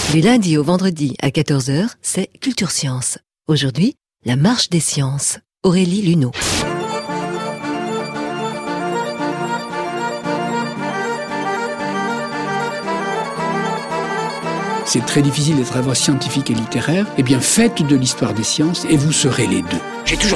Du lundi au vendredi à 14 h, c'est Culture Science. Aujourd'hui, la marche des sciences. Aurélie Luneau. C'est très difficile d'être à la fois scientifique et littéraire. Eh bien, faites de l'histoire des sciences et vous serez les deux. J'ai toujours